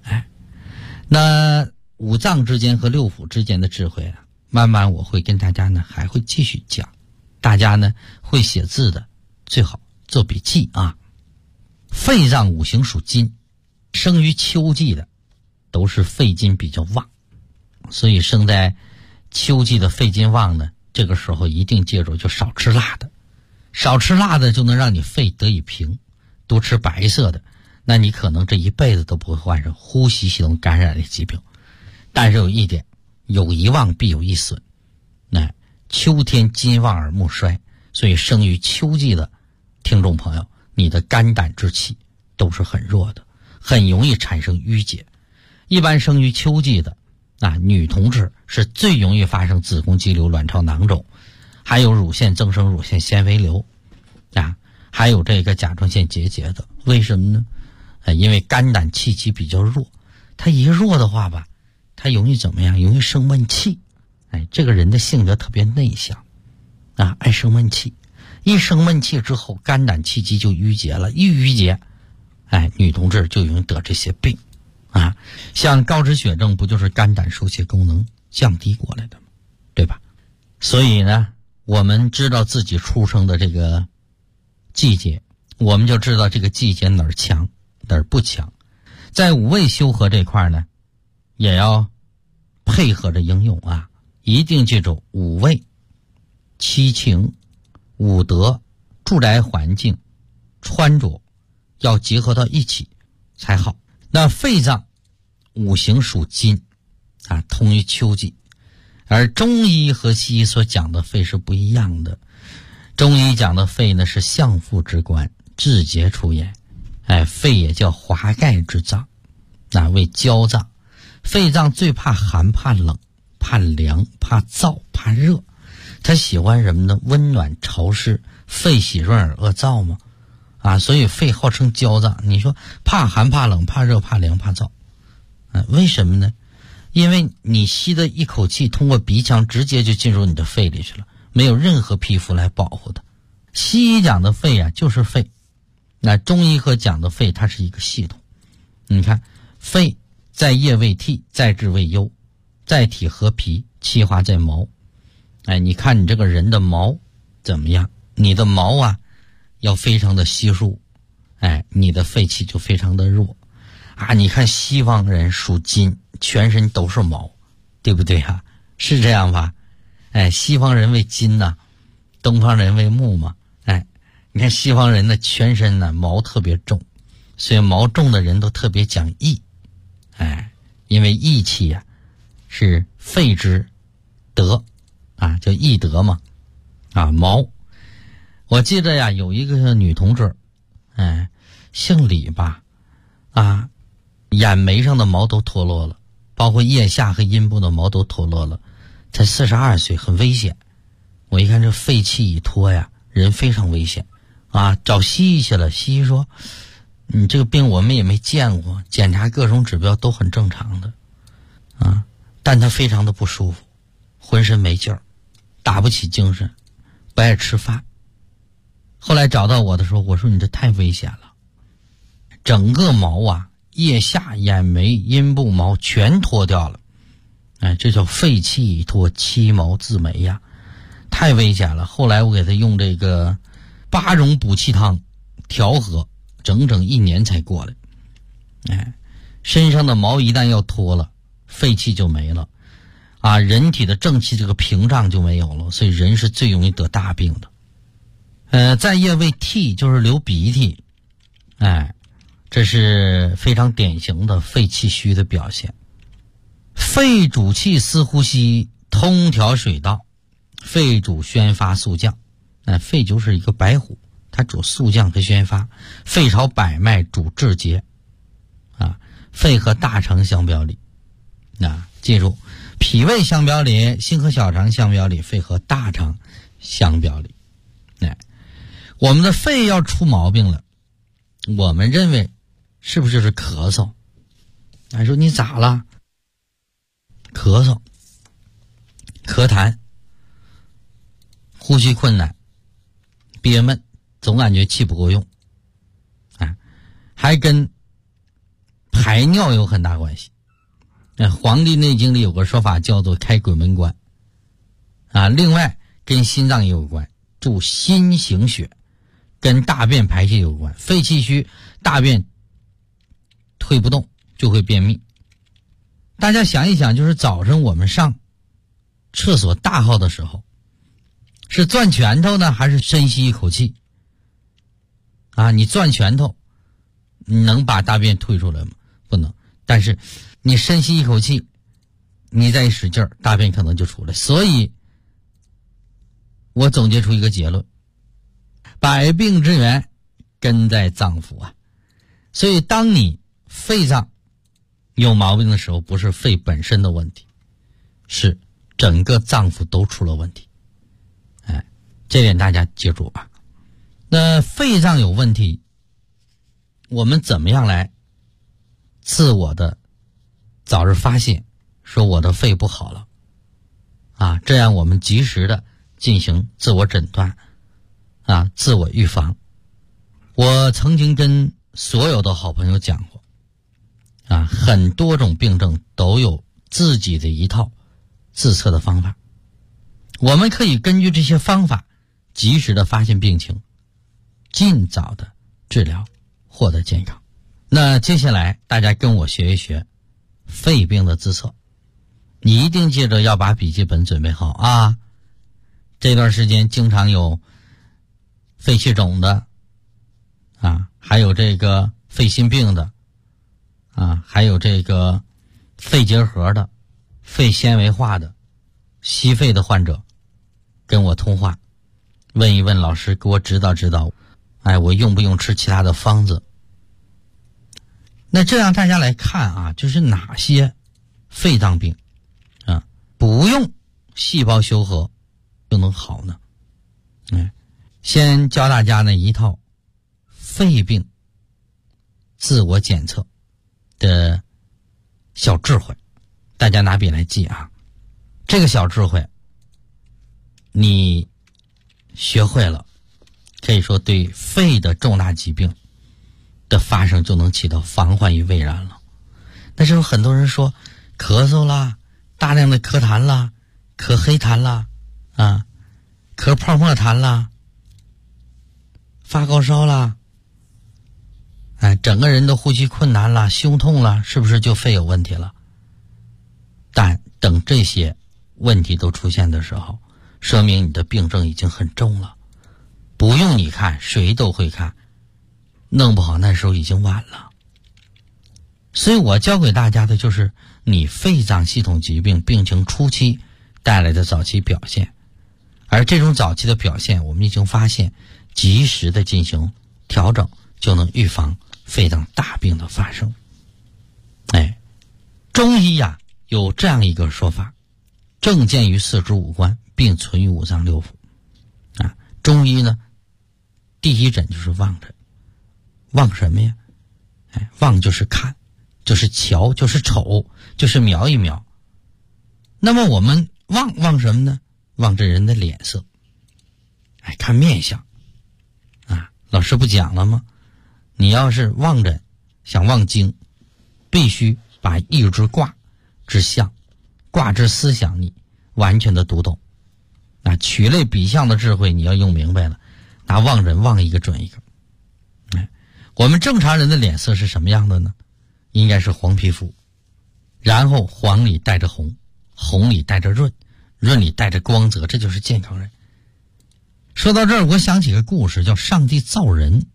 那五脏之间和六腑之间的智慧啊，慢慢我会跟大家呢还会继续讲。大家呢会写字的最好做笔记啊。肺脏五行属金，生于秋季的都是肺金比较旺，所以生在秋季的肺金旺呢，这个时候一定记住就少吃辣的，少吃辣的就能让你肺得以平，多吃白色的，那你可能这一辈子都不会患上呼吸系统感染的疾病。但是有一点，有一旺必有一损，秋天金旺而木衰，所以生于秋季的听众朋友，你的肝胆之气都是很弱的，很容易产生淤结。一般生于秋季的女同志是最容易发生子宫肌瘤、卵巢囊肿，还有乳腺增生、乳腺纤维瘤还有这个甲状腺结节的。为什么呢？因为肝胆气机比较弱，它一弱的话吧，它容易怎么样？容易生闷气。这个人的性格特别内向爱生闷气，一生闷气之后，肝胆气机就淤结了，一淤结女同志就容易得这些病像高脂血症不就是肝胆收泄功能降低过来的吗？对吧？所以呢，我们知道自己出生的这个季节，我们就知道这个季节哪儿强哪儿不强。在五味修和这块呢，也要配合着应用一定记住五味、七情、五德、住宅环境、穿着要结合到一起才好。那肺脏五行属金通于秋季，而中医和西医所讲的肺是不一样的。中医讲的肺呢是相父之官，志节出也。肺也叫华盖之脏，为焦脏。肺脏最怕寒、怕冷、怕凉、怕燥、怕热。它喜欢什么呢？温暖潮湿。肺喜润而恶燥吗？所以肺号称焦脏。你说怕寒、怕冷、怕热、怕凉、怕燥为什么呢？因为你吸的一口气通过鼻腔直接就进入你的肺里去了，没有任何皮肤来保护它。西医讲的肺就是肺，那中医和讲的肺它是一个系统。你看，肺在液为涕，在志为忧，在体合皮，气化在毛。你看你这个人的毛怎么样？你的毛要非常的稀疏，你的肺气就非常的弱你看西方人属金，全身都是毛，对不对是这样吧？西方人为金东方人为木嘛。你看西方人的全身毛特别重，所以毛重的人都特别讲义。因为义气是肺之德叫义德嘛。毛，我记得有一个女同志姓李吧眼眉上的毛都脱落了，包括腋下和阴部的毛都脱落了，才42岁，很危险。我一看这肺气一脱人非常危险找西医去了。西医说你这个病我们也没见过，检查各种指标都很正常的但他非常的不舒服，浑身没劲儿，打不起精神，不爱吃饭。后来找到我的时候，我说你这太危险了，整个毛腋下、眼眉、阴部毛全脱掉了。这叫肺气已脱，七毛自没太危险了。后来我给他用这个8种补气汤调和，整整1年才过来。身上的毛一旦要脱了，肺气就没了人体的正气这个屏障就没有了，所以人是最容易得大病的。在液为涕，就是流鼻涕，这是非常典型的肺气虚的表现。肺主气司呼吸，通调水道，肺主宣发肃降。肺就是一个白虎，它主肃降和宣发。肺朝百脉，主志节肺和大肠相表里记住，脾胃相表里，心和小肠相表里，肺和大肠相表里。我们的肺要出毛病了，我们认为是不是就是咳嗽？说你咋了？ 咳嗽、咳痰、呼吸困难、憋闷，总感觉气不够用，还跟排尿有很大关系。黄帝内经里有个说法叫做开鬼门关另外跟心脏也有关，主心行血，跟大便排泄有关。肺气虚，大便推不动，就会便秘。大家想一想，就是早上我们上厕所大号的时候，是攥拳头呢，还是深吸一口气你攥拳头，你能把大便推出来吗？不能。但是你深吸一口气，你再一使劲，大便可能就出来。所以我总结出一个结论，百病之源根在脏腑所以当你肺脏有毛病的时候，不是肺本身的问题，是整个脏腑都出了问题。这点大家记住那肺脏有问题，我们怎么样来自我的早日发现，说我的肺不好了这样我们及时的进行自我诊断自我预防。我曾经跟所有的好朋友讲过很多种病症都有自己的一套自测的方法，我们可以根据这些方法及时的发现病情，尽早的治疗，获得健康。那接下来大家跟我学一学肺病的自测，你一定记着要把笔记本准备好这段时间经常有肺气肿的还有这个肺心病的还有这个肺结核的、肺纤维化的、吸肺的患者跟我通话，问一问老师，给我指导指导我用不用吃其他的方子。那这样大家来看就是哪些肺脏病不用细胞修合就能好呢？先教大家呢一套肺病自我检测的小智慧，大家拿笔来记这个小智慧你学会了，可以说对肺的重大疾病的发生就能起到防患于未然了。但是有很多人说咳嗽啦，大量的咳痰啦，咳黑痰啦咳泡沫痰啦，发高烧啦整个人都呼吸困难啦，胸痛啦，是不是就肺有问题了？但等这些问题都出现的时候，说明你的病症已经很重了，不用你看，谁都会看，弄不好那时候已经晚了。所以我教给大家的就是你肺脏系统疾病病情初期带来的早期表现，而这种早期的表现我们已经发现，及时的进行调整，就能预防肺脏大病的发生。中医有这样一个说法，症见于四肢五官，并存于五脏六腑中医呢第一诊就是望诊。望什么呀？望就是看，就是瞧，就是瞅，就是瞄一瞄。那么我们望什么呢？望这人的脸色，看面相老师不讲了吗？你要是望诊想望经，必须把一支卦之象、卦之思想你完全的读懂取类比象的智慧你要用明白了，拿望诊望一个准一个。我们正常人的脸色是什么样的呢？应该是黄皮肤，然后黄里带着红，红里带着润，润里带着光泽，这就是健康人。说到这儿，我想起个故事，叫上帝造人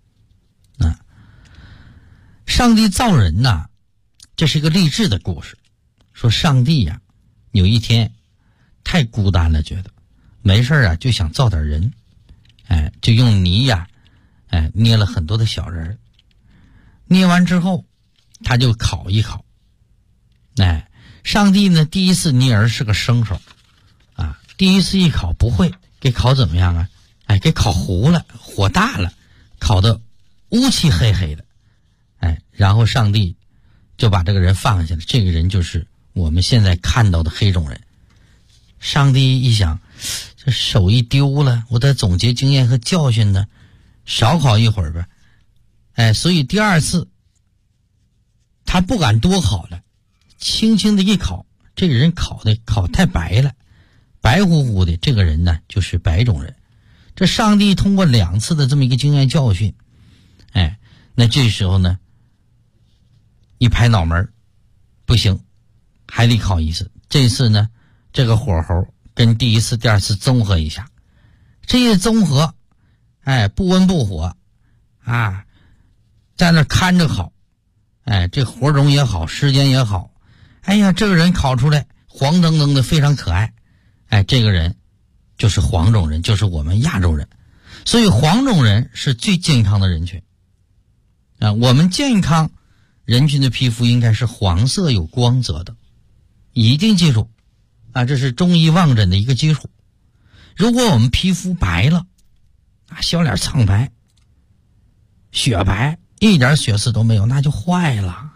上帝造人这是一个励志的故事。说上帝有一天太孤单了，觉得没事就想造点人，就用泥捏了很多的小人，捏完之后他就烤一烤。上帝呢第一次捏人是个生手第一次一烤不会，给烤怎么样给烤糊了，火大了，烤得乌漆黑黑的。然后上帝就把这个人放下了，这个人就是我们现在看到的黑种人。上帝一想，这手一丢了，我得总结经验和教训呢，少考一会儿吧。所以第二次他不敢多考了，轻轻的一考，这个人考太白了，白乎乎的，这个人呢就是白种人。这上帝通过2次的这么一个经验教训，那这时候呢一拍脑门，不行，还得考一次。这次呢这个火候跟第一次第二次综合一下，这一综合不温不火啊，在那看着考，这活种也好，时间也好，这个人考出来黄澄澄的，非常可爱。这个人就是黄种人，就是我们亚洲人。所以黄种人是最健康的人群我们健康人群的皮肤应该是黄色有光泽的，一定记住这是中医望诊的一个基础。如果我们皮肤白了小脸苍白雪白，一点血丝都没有，那就坏了。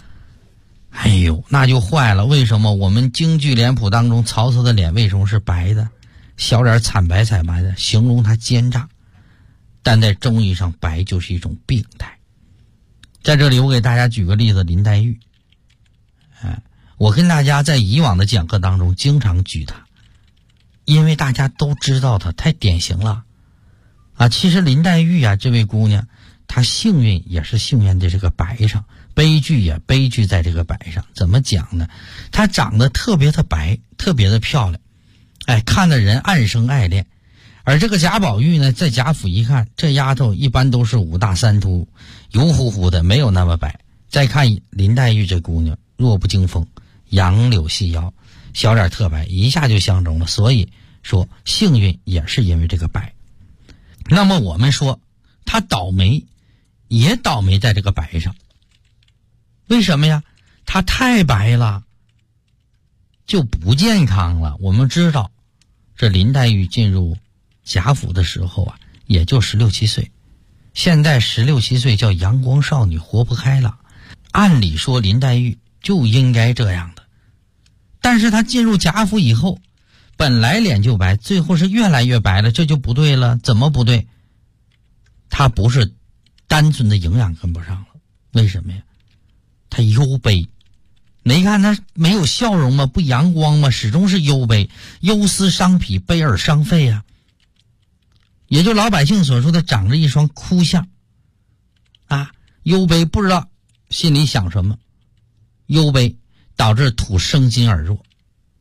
那就坏了。为什么我们京剧脸谱当中曹操的脸为什么是白的，小脸惨白惨白的，形容他奸诈？但在中医上，白就是一种病态。在这里我给大家举个例子，林黛玉我跟大家在以往的讲课当中经常举她，因为大家都知道她太典型了其实林黛玉这位姑娘，她幸运也是幸运在这个白上，悲剧也悲剧在这个白上。怎么讲呢？她长得特别的白，特别的漂亮，看得人暗生爱恋。而这个贾宝玉呢，在贾府一看，这丫头一般都是5大3秃，油乎乎的，没有那么白。再看林黛玉这姑娘，弱不禁风，杨柳细腰，小脸特白，一下就相中了。所以说幸运也是因为这个白。那么我们说她倒霉，也倒霉在这个白上。为什么呀？她太白了，就不健康了。我们知道这林黛玉进入贾府的时候也就16、17岁，现在16、17岁叫阳光少女，活不开了。按理说林黛玉就应该这样的，但是她进入贾府以后，本来脸就白，最后是越来越白了，这就不对了。怎么不对？她不是单纯的营养跟不上了，为什么呀？她忧悲。没看她没有笑容吗？不阳光吗？始终是忧悲，忧思伤脾，悲而伤肺也就老百姓所说的长着一双哭相忧悲，不知道心里想什么，忧悲导致土生金而弱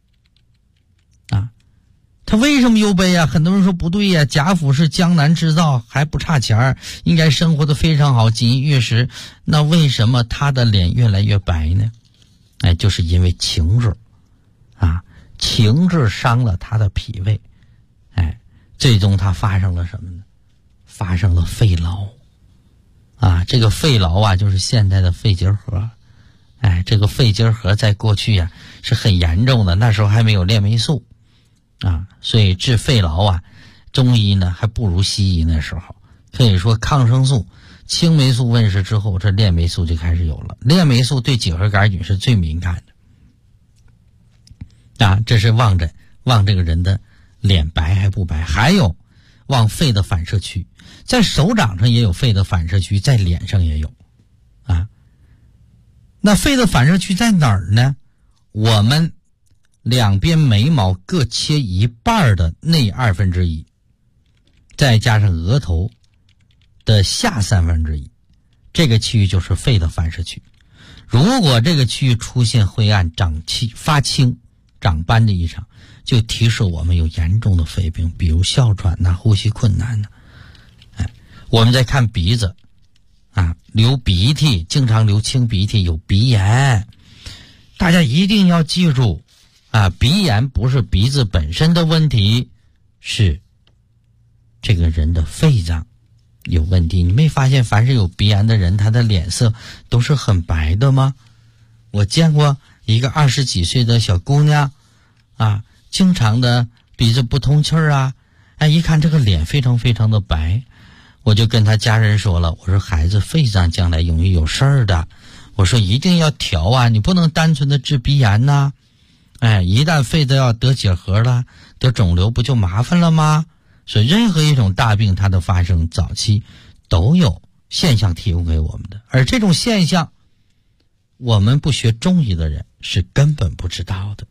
他为什么忧悲很多人说不对贾府是江南制造，还不差钱，应该生活的非常好，锦衣玉食，那为什么他的脸越来越白呢？就是因为情志情志伤了他的脾胃，最终他发生了什么呢？发生了肺痨这个肺痨就是现在的肺结核。这个肺结核在过去是很严重的，那时候还没有链霉素所以治肺痨中医呢还不如西医。那时候可以说抗生素、青霉素问世之后，这链霉素就开始有了。链霉素对结核杆菌是最敏感的这是望诊，望这个人的脸白还不白。还有望肺的反射区，在手掌上也有肺的反射区，在脸上也有那肺的反射区在哪儿呢？我们两边眉毛各切一半的内1/2，再加上额头的下1/3，这个区域就是肺的反射区。如果这个区域出现灰暗、发青、长斑的异常，就提示我们有严重的肺病，比如哮喘呼吸困难我们再看鼻子流鼻涕，经常流清鼻涕，有鼻炎。大家一定要记住鼻炎不是鼻子本身的问题，是这个人的肺脏有问题。你没发现凡是有鼻炎的人，他的脸色都是很白的吗？我见过一个20几岁的小姑娘经常的鼻子不通气一看这个脸非常非常的白，我就跟他家人说了，我说孩子肺脏将来容易有事儿的， 我说一定要调啊，你不能单纯的治鼻炎呐。一旦肺子要得结核了，得肿瘤不就麻烦了吗？所以任何一种大病它的发生早期都有现象提供给我们的，而这种现象我们不学中医的人是根本不知道的。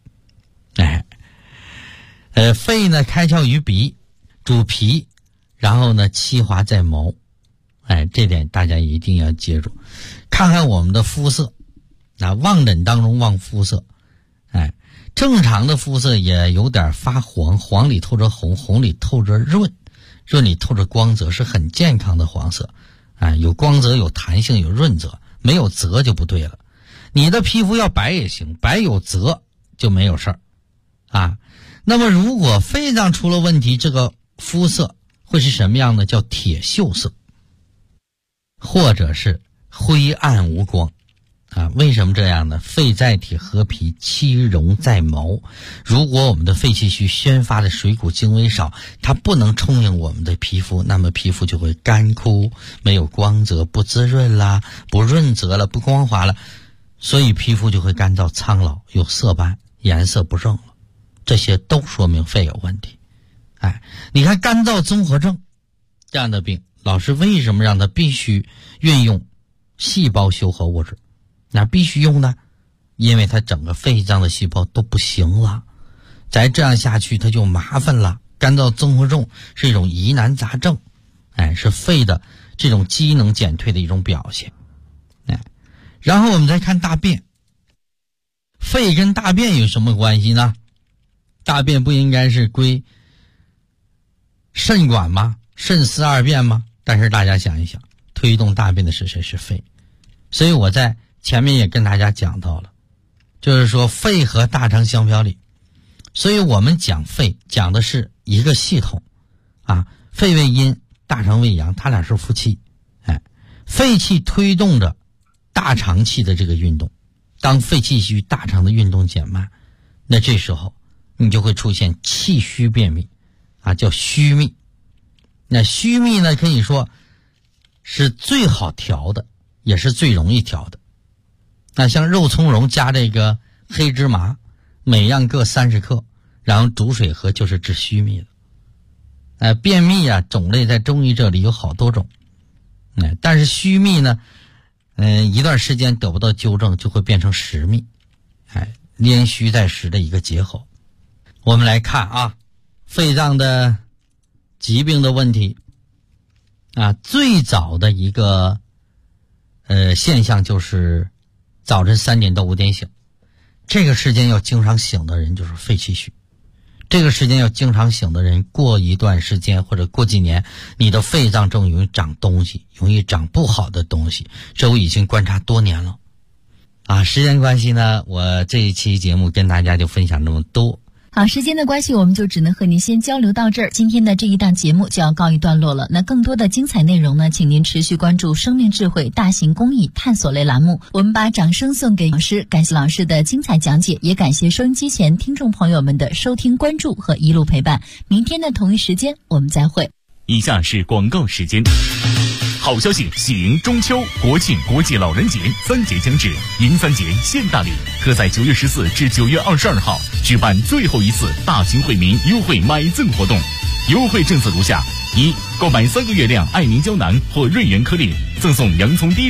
肺呢开窍于鼻，主脾，然后呢气化在毛。这点大家一定要记住。看看我们的肤色，望诊当中望肤色，正常的肤色也有点发黄，黄里透着红，红里透着润，润里透着光泽，是很健康的黄色。有光泽，有弹性，有润泽，没有泽就不对了。你的皮肤要白也行，白有泽就没有事儿。那么如果肺脏出了问题，这个肤色会是什么样呢？叫铁锈色，或者是灰暗无光。为什么这样呢？肺在体合脾，气容在毛。如果我们的肺气虚宣发的水谷精微少，它不能充盈我们的皮肤，那么皮肤就会干枯，没有光泽，不滋润啦，不润泽了，不光滑了，所以皮肤就会干燥苍老，有色斑，颜色不正了。这些都说明肺有问题。你看干燥综合症这样的病，老师为什么让它必须运用细胞修合物质？那必须用呢，因为它整个肺脏的细胞都不行了，再这样下去它就麻烦了。干燥综合症是一种疑难杂症，是肺的这种机能减退的一种表现。然后我们再看大便，肺跟大便有什么关系呢？大便不应该是归肾管吗？肾司二便吗？但是大家想一想，推动大便的是谁？是肺。所以我在前面也跟大家讲到了，就是说肺和大肠相表里，所以我们讲肺讲的是一个系统肺为阴，大肠为阳，它俩是夫妻。肺气推动着大肠气的这个运动，当肺气虚，大肠的运动减慢，那这时候你就会出现气虚便秘叫虚秘。那虚秘呢，可以说是最好调的，也是最容易调的。那像肉苁蓉加这个黑芝麻，每样各30克，然后煮水喝，就是治虚秘的。便秘种类在中医这里有好多种。但是虚秘呢，一段时间得不到纠正，就会变成实秘。连虚带实的一个结合。我们来看肺脏的疾病的问题最早的一个现象就是早晨3点到5点醒，这个时间要经常醒的人就是肺气虚。这个时间要经常醒的人，过一段时间或者过几年，你的肺脏正容易长东西，容易长不好的东西，这我已经观察多年了。时间关系呢，我这一期节目跟大家就分享这么多。 好，时间的关系，我们就只能和您先交流到这儿。今天的这一档节目就要告一段落了。那更多的精彩内容呢，请您持续关注生命智慧大型公益探索类栏目。我们把掌声送给老师，感谢老师的精彩讲解，也感谢收音机前听众朋友们的收听关注和一路陪伴。明天的同一时间我们再会。 以下是广告时间。好消息，喜迎中秋、国庆、国际老人节3节将至，迎3节现大礼，特在9月14至9月22号举办最后一次大型惠民优惠买赠活动。优惠政策如下：1、购买3个月亮爱明胶囊或瑞元颗粒，赠送洋葱滴